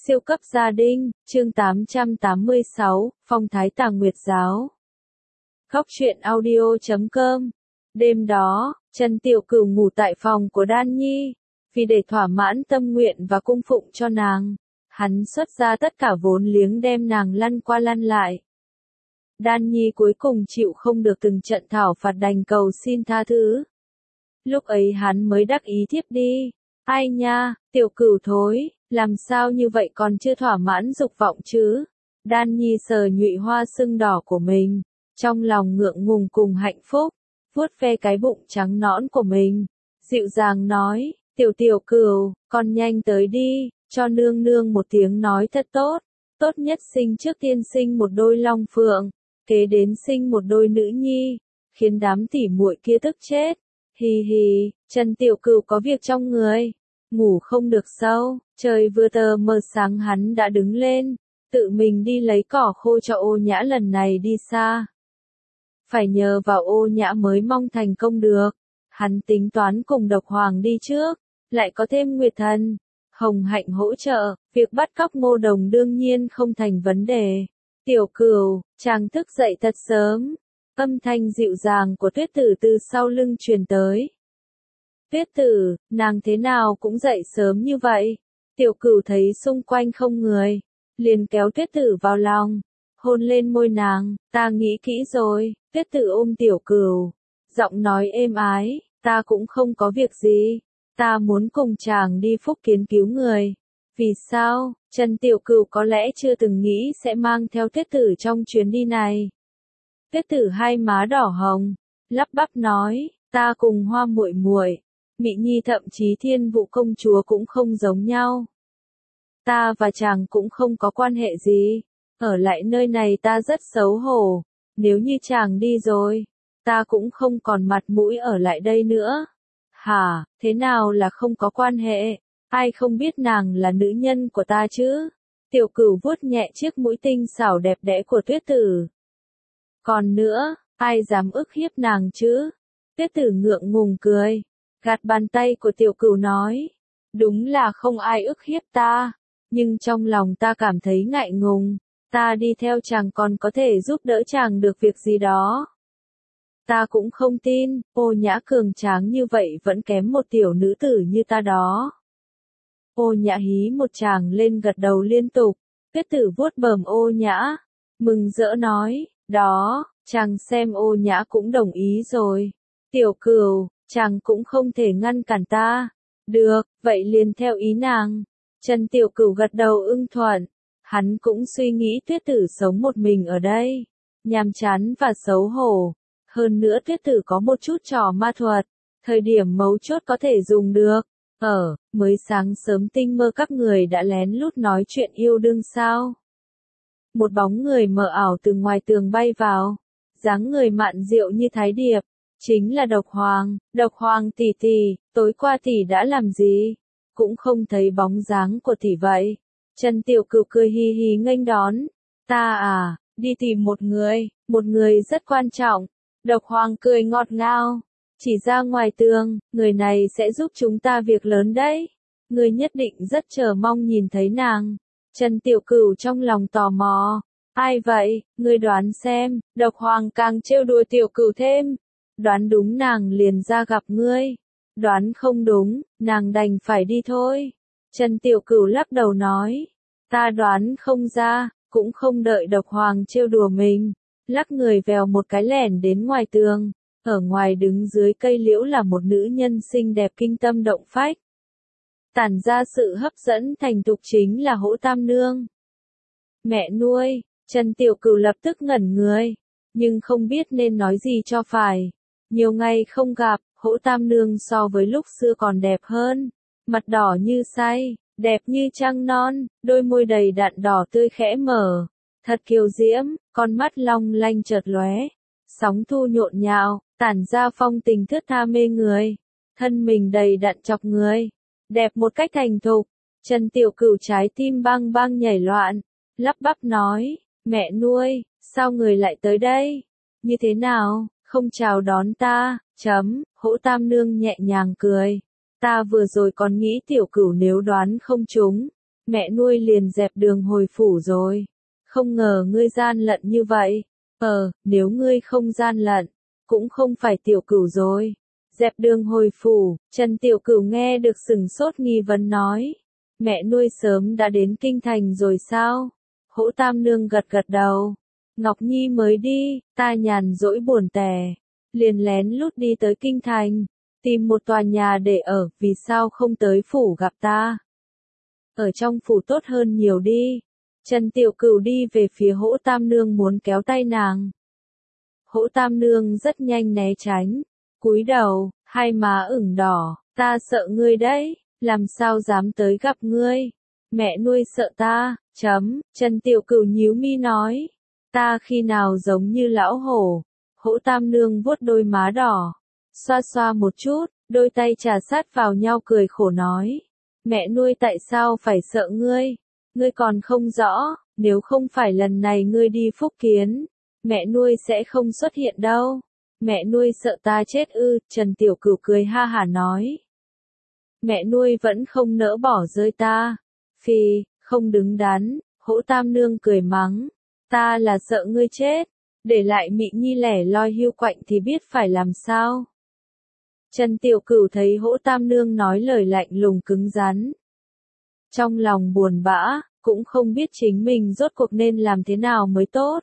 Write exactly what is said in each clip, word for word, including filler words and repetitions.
Siêu cấp gia đình, chương tám trăm tám mươi sáu, Phong thái Tà Nguyệt giáo. Góc truyện audio chấm com. Đêm đó, Trần Tiểu Cửu ngủ tại phòng của Đan Nhi, vì để thỏa mãn tâm nguyện và cung phụng cho nàng, hắn xuất ra tất cả vốn liếng đem nàng lăn qua lăn lại. Đan Nhi cuối cùng chịu không được từng trận thảo phạt đành cầu xin tha thứ. Lúc ấy hắn mới đắc ý thiếp đi. Ai nha, Tiểu Cửu thối, làm sao như vậy còn chưa thỏa mãn dục vọng chứ? Đan Nhi sờ nhụy hoa sưng đỏ của mình, trong lòng ngượng ngùng cùng hạnh phúc, vuốt ve cái bụng trắng nõn của mình, dịu dàng nói, Tiểu Tiểu Cửu, con nhanh tới đi, cho nương nương một tiếng nói thật tốt, tốt nhất sinh trước tiên sinh một đôi long phượng, kế đến sinh một đôi nữ nhi, khiến đám tỉ muội kia tức chết. Hì hì, Trần Tiểu Cửu có việc trong người, ngủ không được sâu, trời vừa tờ mờ sáng hắn đã đứng lên, tự mình đi lấy cỏ khô cho Ô Nhã lần này đi xa. Phải nhờ vào Ô Nhã mới mong thành công được, hắn tính toán cùng Độc Hoàng đi trước, lại có thêm Nguyệt Thần, Hồng Hạnh hỗ trợ, việc bắt cóc Ngô Đồng đương nhiên không thành vấn đề. Tiểu Cửu, chàng thức dậy thật sớm. Âm thanh dịu dàng của Tuyết Tử từ sau lưng truyền tới. Tuyết Tử, nàng thế nào cũng dậy sớm như vậy. Tiểu Cửu thấy xung quanh không người, liền kéo Tuyết Tử vào lòng, hôn lên môi nàng, ta nghĩ kỹ rồi. Tuyết Tử ôm Tiểu Cửu, giọng nói êm ái, ta cũng không có việc gì, ta muốn cùng chàng đi Phúc Kiến cứu người. Vì sao? Trần Tiểu Cửu có lẽ chưa từng nghĩ sẽ mang theo Tuyết Tử trong chuyến đi này. Tuyết Tử hai má đỏ hồng, lắp bắp nói, ta cùng Hoa muội muội, Mị Nhi thậm chí Thiên Vũ công chúa cũng không giống nhau. Ta và chàng cũng không có quan hệ gì, ở lại nơi này ta rất xấu hổ, nếu như chàng đi rồi, ta cũng không còn mặt mũi ở lại đây nữa. Hả, thế nào là không có quan hệ, ai không biết nàng là nữ nhân của ta chứ? Tiểu Cửu vuốt nhẹ chiếc mũi tinh xảo đẹp đẽ của Tuyết Tử. Còn nữa, ai dám ức hiếp nàng chứ? Tuyết Tử ngượng ngùng cười, gạt bàn tay của Tiểu Cửu nói, đúng là không ai ức hiếp ta, nhưng trong lòng ta cảm thấy ngại ngùng, ta đi theo chàng còn có thể giúp đỡ chàng được việc gì đó. Ta cũng không tin, Ô Nhã cường tráng như vậy vẫn kém một tiểu nữ tử như ta đó. Ô Nhã hí một tràng lên gật đầu liên tục, Tuyết Tử vuốt bờm Ô Nhã, mừng rỡ nói, đó, chàng xem Ô Nhã cũng đồng ý rồi. Tiểu Cửu, chàng cũng không thể ngăn cản ta. Được, vậy liền theo ý nàng. Trần Tiểu Cửu gật đầu ưng thuận. Hắn cũng suy nghĩ Tuyết Tử sống một mình ở đây, nhàm chán và xấu hổ. Hơn nữa Tuyết Tử có một chút trò ma thuật, thời điểm mấu chốt có thể dùng được. Ở, mới sáng sớm tinh mơ các người đã lén lút nói chuyện yêu đương sao? Một bóng người mờ ảo từ ngoài tường bay vào, dáng người mạn diệu như thái điệp, chính là Độc Hoàng. Độc Hoàng tỷ tỷ, tối qua tỷ đã làm gì? Cũng không thấy bóng dáng của tỷ vậy. Trần Tiểu Cửu cười hi hi nghênh đón, ta à, đi tìm một người, một người rất quan trọng. Độc Hoàng cười ngọt ngào, chỉ ra ngoài tường, người này sẽ giúp chúng ta việc lớn đấy. Người nhất định rất chờ mong nhìn thấy nàng. Trần Tiểu Cửu trong lòng tò mò, ai vậy, ngươi đoán xem. Độc Hoàng càng trêu đùa Tiểu Cửu thêm, đoán đúng nàng liền ra gặp ngươi, đoán không đúng, nàng đành phải đi thôi. Trần Tiểu Cửu lắc đầu nói, ta đoán không ra, cũng không đợi Độc Hoàng trêu đùa mình, lắc người vèo một cái lẻn đến ngoài tường, ở ngoài đứng dưới cây liễu là một nữ nhân xinh đẹp kinh tâm động phách. Tản ra sự hấp dẫn thành thục chính là Hỗ Tam Nương. Mẹ nuôi, Trần Tiểu Cửu lập tức ngẩn người, nhưng không biết nên nói gì cho phải. Nhiều ngày không gặp, Hỗ Tam Nương so với lúc xưa còn đẹp hơn, mặt đỏ như say, đẹp như trăng non, đôi môi đầy đặn đỏ tươi khẽ mở, thật kiều diễm, con mắt long lanh chợt lóe, sóng thu nhộn nhạo, tản ra phong tình thướt tha mê người, thân mình đầy đặn chọc người. Đẹp một cách thành thục. Trần Tiểu Cửu trái tim bang bang nhảy loạn, lắp bắp nói, mẹ nuôi, sao người lại tới đây? Như thế nào, không chào đón ta? Chấm, Hỗ Tam Nương nhẹ nhàng cười. Ta vừa rồi còn nghĩ Tiểu Cửu nếu đoán không trúng, Mẹ nuôi liền dẹp đường hồi phủ rồi. Không ngờ ngươi gian lận như vậy. Ờ, nếu ngươi không gian lận, cũng không phải Tiểu Cửu rồi. Dẹp đường hồi phủ, Trần Tiểu Cửu nghe được sừng sốt nghi vấn nói. Mẹ nuôi sớm đã đến kinh thành rồi sao? Hỗ Tam Nương gật gật đầu. Ngọc Nhi mới đi, ta nhàn rỗi buồn tẻ. Liền lén lút đi tới kinh thành. Tìm một tòa nhà để ở, vì sao không tới phủ gặp ta? Ở trong phủ tốt hơn nhiều đi. Trần Tiểu Cửu đi về phía Hỗ Tam Nương muốn kéo tay nàng. Hỗ Tam Nương rất nhanh né tránh. Cúi đầu, hai má ửng đỏ, ta sợ ngươi đấy, làm sao dám tới gặp ngươi. Mẹ nuôi sợ ta, chấm, Trần Tiểu Cửu nhíu mi nói. Ta khi nào giống như lão hổ. Hỗ Tam Nương vuốt đôi má đỏ. Xoa xoa một chút, đôi tay trà sát vào nhau cười khổ nói. Mẹ nuôi tại sao phải sợ ngươi? Ngươi còn không rõ, nếu không phải lần này ngươi đi phúc kiến, mẹ nuôi sẽ không xuất hiện đâu. Mẹ nuôi sợ ta chết ư, Trần Tiểu Cửu cười ha hả nói. Mẹ nuôi vẫn không nỡ bỏ rơi ta. Phi, không đứng đắn, Hỗ Tam Nương cười mắng. Ta là sợ ngươi chết, để lại Mị Nhi lẻ loi hiu quạnh thì biết phải làm sao. Trần Tiểu Cửu thấy Hỗ Tam Nương nói lời lạnh lùng cứng rắn. Trong lòng buồn bã, cũng không biết chính mình rốt cuộc nên làm thế nào mới tốt.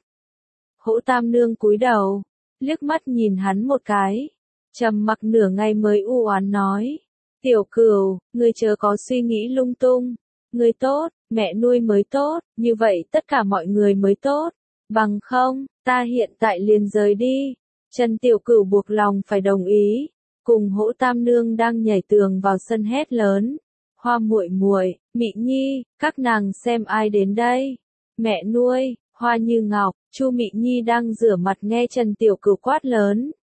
Hỗ Tam Nương cúi đầu, liếc mắt nhìn hắn một cái. Trầm mặc nửa ngày mới u oán nói. Tiểu Cửu, ngươi chớ có suy nghĩ lung tung. Ngươi tốt, mẹ nuôi mới tốt, như vậy tất cả mọi người mới tốt. Bằng không, ta hiện tại liền rời đi. Trần Tiểu Cửu buộc lòng phải đồng ý. Cùng Hỗ Tam Nương đang nhảy tường vào sân hét lớn. Hoa muội muội, Mị Nhi, các nàng xem ai đến đây. Mẹ nuôi, Hoa Như Ngọc, Chu Mị Nhi đang rửa mặt nghe Trần Tiểu Cửu quát lớn.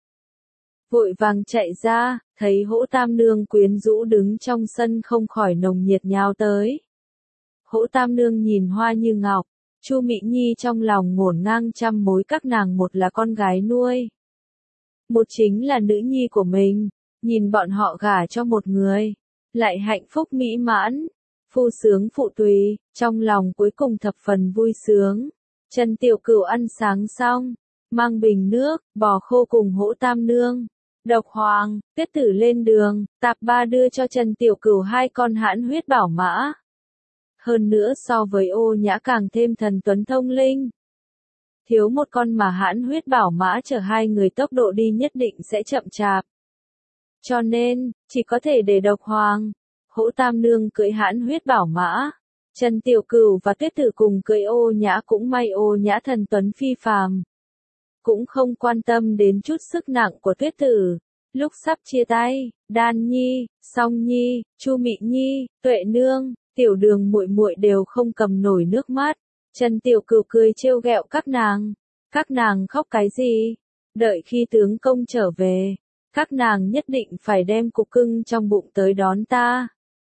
Vội vàng chạy ra, thấy Hỗ Tam Nương quyến rũ đứng trong sân không khỏi nồng nhiệt nhào tới. Hỗ Tam Nương nhìn Hoa Như Ngọc, Chu Mị Nhi trong lòng ngổn ngang trăm mối, các nàng một là con gái nuôi, một chính là nữ nhi của mình, nhìn bọn họ gả cho một người, lại hạnh phúc mỹ mãn, phu sướng phụ tùy, trong lòng cuối cùng thập phần vui sướng. Trần Tiểu Cửu ăn sáng xong, mang bình nước, bò khô cùng Hỗ Tam Nương, Độc Hoàng, Tuyết Tử lên đường, Tạp Ba đưa cho Trần Tiểu Cửu hai con hãn huyết bảo mã. Hơn nữa so với Ô Nhã càng thêm thần tuấn thông linh. Thiếu một con mà hãn huyết bảo mã chở hai người tốc độ đi nhất định sẽ chậm chạp. Cho nên, chỉ có thể để Độc Hoàng, Hỗ Tam Nương cưỡi hãn huyết bảo mã. Trần Tiểu Cửu và Tuyết Tử cùng cưỡi Ô Nhã, cũng may Ô Nhã thần tuấn phi phàm, cũng không quan tâm đến chút sức nặng của Tuyết Tử. Lúc sắp chia tay, Đan Nhi, Song Nhi, Chu Mị Nhi, Tuệ Nương, Tiểu Đường muội muội đều không cầm nổi nước mắt. Trần Tiểu Cửu cười trêu ghẹo các nàng. Các nàng khóc cái gì? Đợi khi tướng công trở về, các nàng nhất định phải đem cục cưng trong bụng tới đón ta.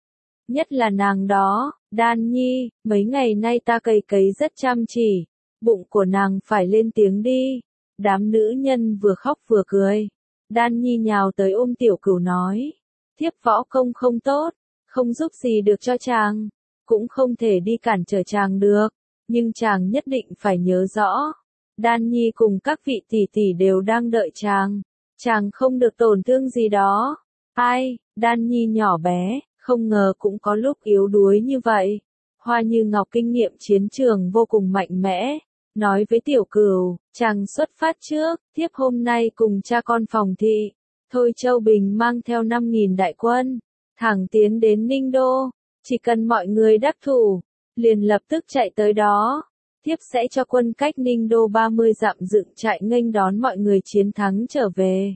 Nhất là nàng đó, Đan Nhi, mấy ngày nay ta cày cấy rất chăm chỉ, bụng của nàng phải lên tiếng đi. Đám nữ nhân vừa khóc vừa cười. Đan Nhi nhào tới ôm Tiểu Cửu nói, thiếp võ công không tốt, không giúp gì được cho chàng, cũng không thể đi cản trở chàng được, nhưng chàng nhất định phải nhớ rõ, Đan Nhi cùng các vị tỷ tỷ đều đang đợi chàng, chàng không được tổn thương gì đó. Ai, Đan Nhi nhỏ bé, không ngờ cũng có lúc yếu đuối như vậy. Hoa Như Ngọc kinh nghiệm chiến trường vô cùng mạnh mẽ, nói với Tiểu Cửu, chàng xuất phát trước, thiếp hôm nay cùng cha con Phòng thị, Thôi Châu Bình mang theo năm nghìn đại quân, thẳng tiến đến Ninh Đô, chỉ cần mọi người đắc thủ, liền lập tức chạy tới đó, thiếp sẽ cho quân cách Ninh Đô ba mươi dặm dựng trại nghênh đón mọi người chiến thắng trở về.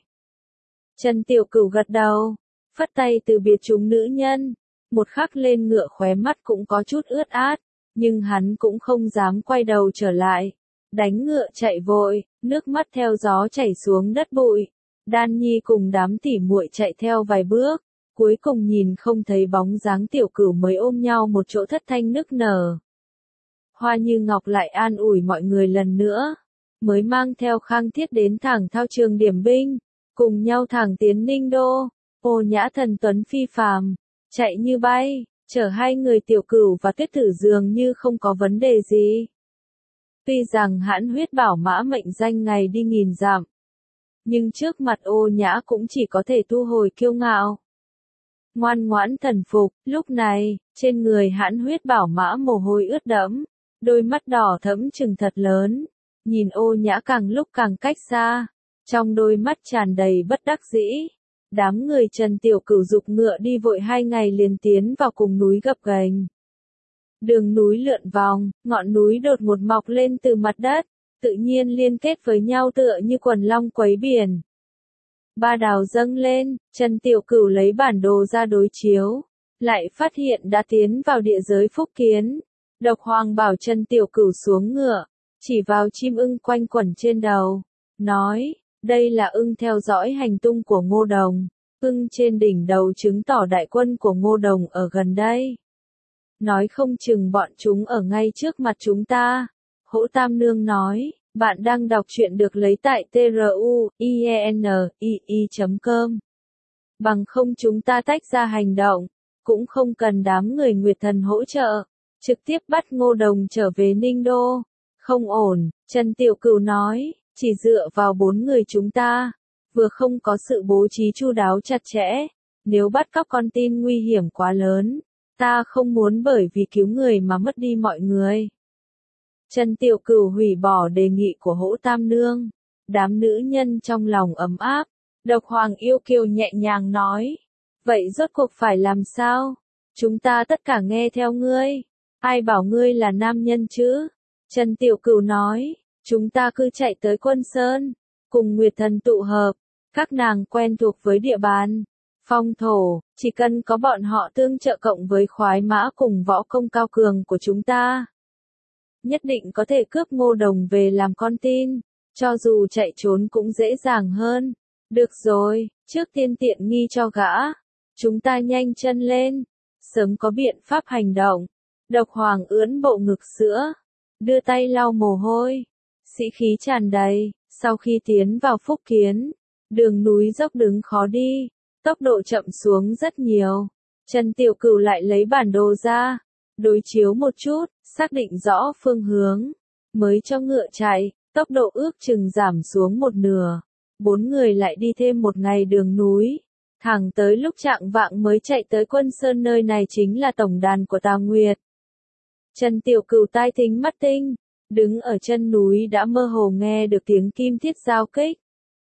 Trần Tiểu Cửu gật đầu, phất tay từ biệt chúng nữ nhân, một khắc lên ngựa khóe mắt cũng có chút ướt át, nhưng hắn cũng không dám quay đầu trở lại, đánh ngựa chạy vội, nước mắt theo gió chảy xuống đất bụi. Đan Nhi cùng đám tỉ muội chạy theo vài bước, cuối cùng nhìn không thấy bóng dáng Tiểu Cửu mới ôm nhau một chỗ thất thanh nức nở. Hoa Như Ngọc lại an ủi mọi người lần nữa, mới mang theo Khang Thiết đến thẳng thao trường điểm binh, cùng nhau thẳng tiến Ninh Đô. Ô Nhã thần tuấn phi phàm, chạy như bay, chở hai người Tiểu Cửu và Tuyết Tử dường như không có vấn đề gì. Tuy rằng hãn huyết bảo mã mệnh danh ngày đi nghìn dặm, nhưng trước mặt Ô Nhã cũng chỉ có thể thu hồi kiêu ngạo. Ngoan ngoãn thần phục, lúc này, trên người hãn huyết bảo mã mồ hôi ướt đẫm, đôi mắt đỏ thẫm trừng thật lớn, nhìn Ô Nhã càng lúc càng cách xa, trong đôi mắt tràn đầy bất đắc dĩ. Đám người Trần Tiểu Cửu dục ngựa đi vội hai ngày liền tiến vào cùng núi gập ghềnh. Đường núi lượn vòng, ngọn núi đột ngột mọc lên từ mặt đất, tự nhiên liên kết với nhau tựa như quần long quấy biển. Ba đào dâng lên, Trần Tiểu Cửu lấy bản đồ ra đối chiếu, lại phát hiện đã tiến vào địa giới Phúc Kiến. Độc Hoàng bảo Trần Tiểu Cửu xuống ngựa, chỉ vào chim ưng quanh quẩn trên đầu, nói, đây là ưng theo dõi hành tung của Ngô Đồng, ưng trên đỉnh đầu chứng tỏ đại quân của Ngô Đồng ở gần đây. Nói không chừng bọn chúng ở ngay trước mặt chúng ta. Hỗ Tam Nương nói, bạn đang đọc truyện được lấy tại truyện chấm com. Bằng không chúng ta tách ra hành động, cũng không cần đám người Nguyệt Thần hỗ trợ, trực tiếp bắt Ngô Đồng trở về Ninh Đô. Không ổn, Trần Tiểu Cửu nói, chỉ dựa vào bốn người chúng ta, vừa không có sự bố trí chu đáo chặt chẽ, nếu bắt cóc con tin nguy hiểm quá lớn, ta không muốn bởi vì cứu người mà mất đi mọi người. Trần Tiểu Cửu hủy bỏ đề nghị của Hỗ Tam Nương, đám nữ nhân trong lòng ấm áp. Độc Hoàng yêu kiều nhẹ nhàng nói, vậy rốt cuộc phải làm sao? Chúng ta tất cả nghe theo ngươi, ai bảo ngươi là nam nhân chứ? Trần Tiểu Cửu nói, chúng ta cứ chạy tới Quân Sơn, cùng Nguyệt Thần tụ hợp, các nàng quen thuộc với địa bàn, phong thổ, chỉ cần có bọn họ tương trợ cộng với khoái mã cùng võ công cao cường của chúng ta, nhất định có thể cướp Ngô Đồng về làm con tin, cho dù chạy trốn cũng dễ dàng hơn. Được rồi, trước tiên tiện nghi cho gã, chúng ta nhanh chân lên, sớm có biện pháp hành động. Độc Hoàng ưỡn bộ ngực sữa, đưa tay lau mồ hôi, sĩ khí tràn đầy. Sau khi tiến vào Phúc Kiến, đường núi dốc đứng khó đi, tốc độ chậm xuống rất nhiều. Trần Tiểu Cửu lại lấy bản đồ ra, đối chiếu một chút, xác định rõ phương hướng, mới cho ngựa chạy, tốc độ ước chừng giảm xuống một nửa. Bốn người lại đi thêm một ngày đường núi, thẳng tới lúc chạng vạng mới chạy tới Quân Sơn, nơi này chính là tổng đàn của Tào Nguyệt. Trần Tiểu Cửu tai thính mắt tinh, đứng ở chân núi đã mơ hồ nghe được tiếng kim thiết giao kích.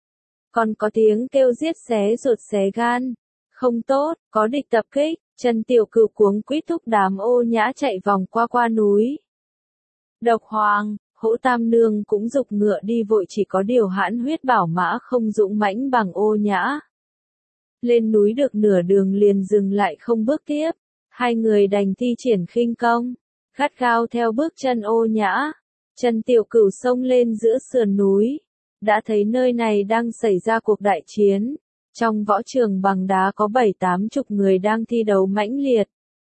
Còn có tiếng kêu giết xé ruột xé gan. Không tốt, có địch tập kích. Trần Tiểu Cửu cuống quýt thúc đám Ô Nhã chạy vòng qua qua núi. Độc Hoàng, Hỗ Tam Nương cũng dục ngựa đi vội, chỉ có điều hãn huyết bảo mã không dũng mãnh bằng Ô Nhã. Lên núi được nửa đường liền dừng lại không bước tiếp, hai người đành thi triển khinh công, gắt gao theo bước chân Ô Nhã. Trần Tiểu Cửu xông lên giữa sườn núi, đã thấy nơi này đang xảy ra cuộc đại chiến. Trong võ trường bằng đá có bảy tám chục người đang thi đấu mãnh liệt.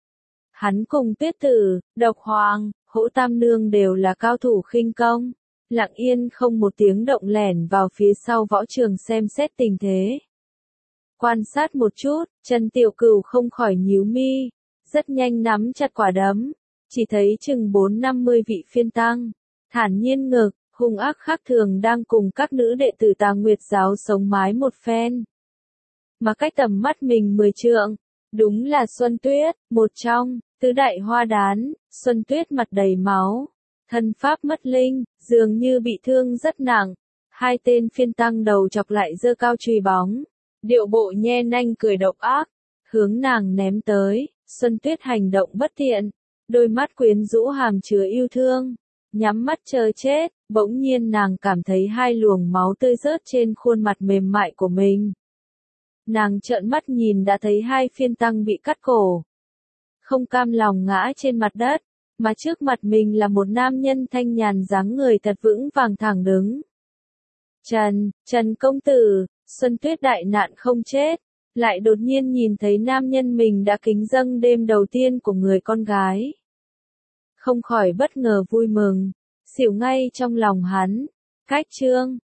Hắn cùng Tuyết Tử, Độc Hoàng, Hỗ Tam Nương đều là cao thủ khinh công, lặng yên không một tiếng động lẻn vào phía sau võ trường xem xét tình thế. Quan sát một chút, Trần Tiểu Cửu không khỏi nhíu mi, rất nhanh nắm chặt quả đấm, chỉ thấy chừng bốn năm mươi vị phiên tăng, thản nhiên ngực, hung ác khác thường đang cùng các nữ đệ tử Tà Nguyệt giáo sống mái một phen. Mà cách tầm mắt mình mười trượng, đúng là Xuân Tuyết, một trong tứ đại hoa đán. Xuân Tuyết mặt đầy máu, thân pháp mất linh, dường như bị thương rất nặng. Hai tên phiên tăng đầu chọc lại giơ cao chùy bóng, điệu bộ nhe nanh cười độc ác, hướng nàng ném tới. Xuân Tuyết hành động bất tiện, đôi mắt quyến rũ hàm chứa yêu thương, nhắm mắt chờ chết. Bỗng nhiên nàng cảm thấy hai luồng máu tươi rớt trên khuôn mặt mềm mại của mình. Nàng trợn mắt nhìn đã thấy hai phiên tăng bị cắt cổ, không cam lòng ngã trên mặt đất, mà trước mặt mình là một nam nhân thanh nhàn dáng người thật vững vàng thẳng đứng. Trần, Trần công tử. Xuân Tuyết đại nạn không chết, lại đột nhiên nhìn thấy nam nhân mình đã kính dâng đêm đầu tiên của người con gái. Không khỏi bất ngờ vui mừng, xỉu ngay trong lòng hắn. Cách chương